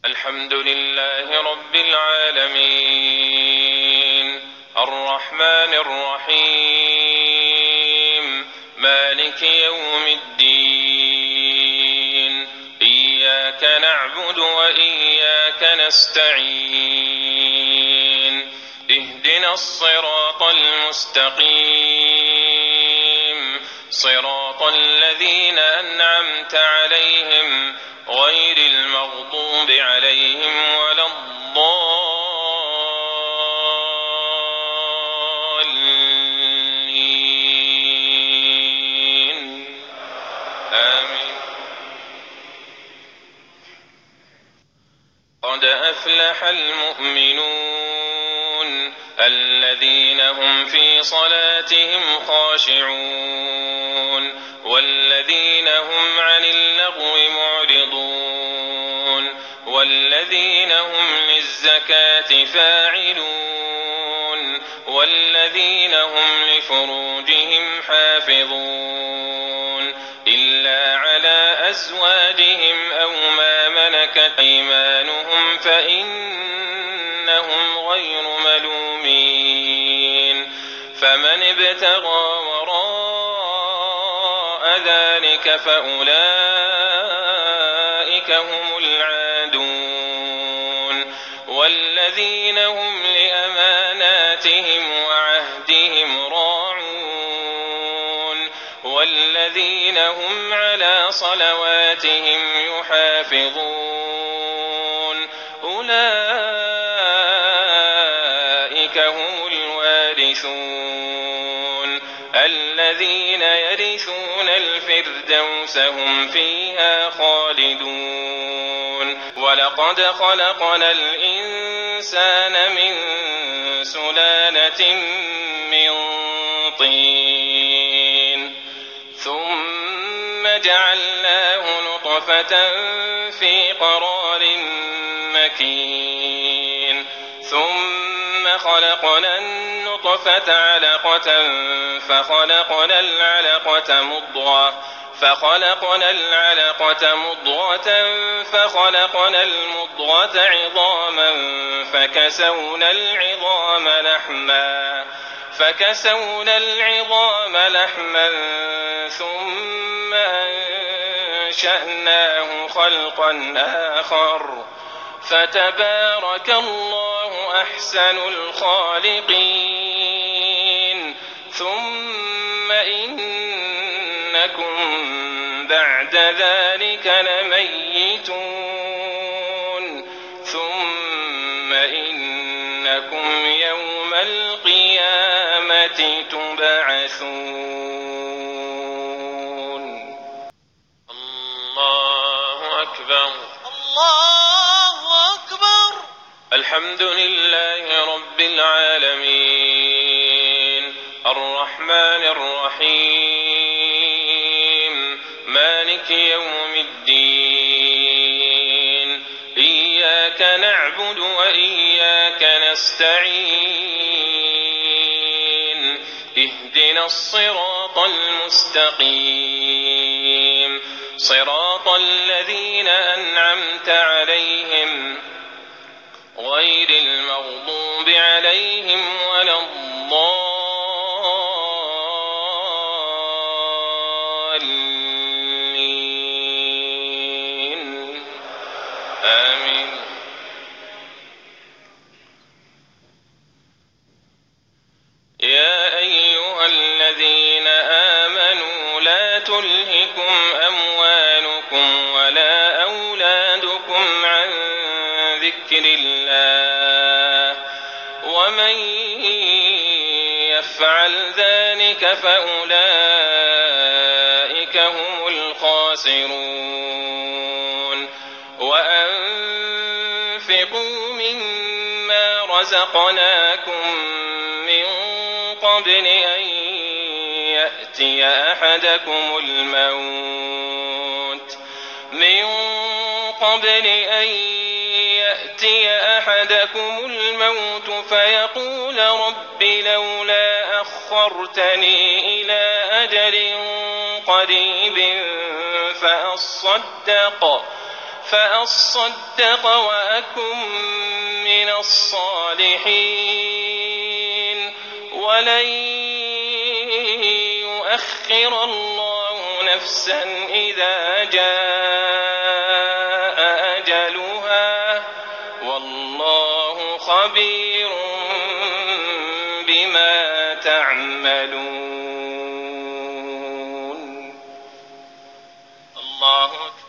الحمد لله رب العالمين الرحمن الرحيم مالك يوم الدين إياك نعبد وإياك نستعين اهدنا الصراط المستقيم صراط الذين أنعمت عليهم غير المغضوب عليهم ولا الضالين آمين. قد أفلح المؤمنون الذين هم في صلاتهم خاشعون والذين هم عن اللغو معرضون والذين هم للزكاة فاعلون والذين هم لفروجهم حافظون إلا على أزواجهم أو ما ملكت أيمانهم فإنهم غير ملومين فمن ابتغى وراء ذلك فأولئك هم العادون والذين هم لأماناتهم وعهدهم راعون والذين هم على صلواتهم يحافظون أولئك هم الوارثون الذين يرثون الفردوس هم فيها خالدون ولقد خلقنا الإنسان من سلالة من طين ثم جعلناه نطفة في قرار مكين ثم خلقنا النطفة علقة فخلقنا العلقة مضغة فخلقنا المضغة عظاما فكسونا العظام لحما ثم أنشأناه خلقا آخر فتبارك الله أحسن الخالقين ثم إنكم بعد ذلك لميتون ثم إنكم يوم القيامة تبعثون. الله أكبر الله أكبر. الحمد لله رب العالمين الرحمن الرحيم مالك يوم الدين إياك نعبد وإياك نستعين اهدنا الصراط المستقيم صراط الذين أنعمت عليهم غير المغضوب عليهم ولا الضالين آمين. يا أيها الذين آمنوا لا تلهكم أموالكم ولا أولادكم عن ذكر الله ومن يفعل ذلك فأولئك هم الخاسرون. وأنفقوا مما رزقناكم من قبل أن يأتي أحدكم الموت فيقول رب لولا أخرتني إلى أجل قريب فأصدق وأكن من الصالحين ولن يؤخر الله نفسا إذا جاء أجلها والله خبير بما تعملون. الله أكبر.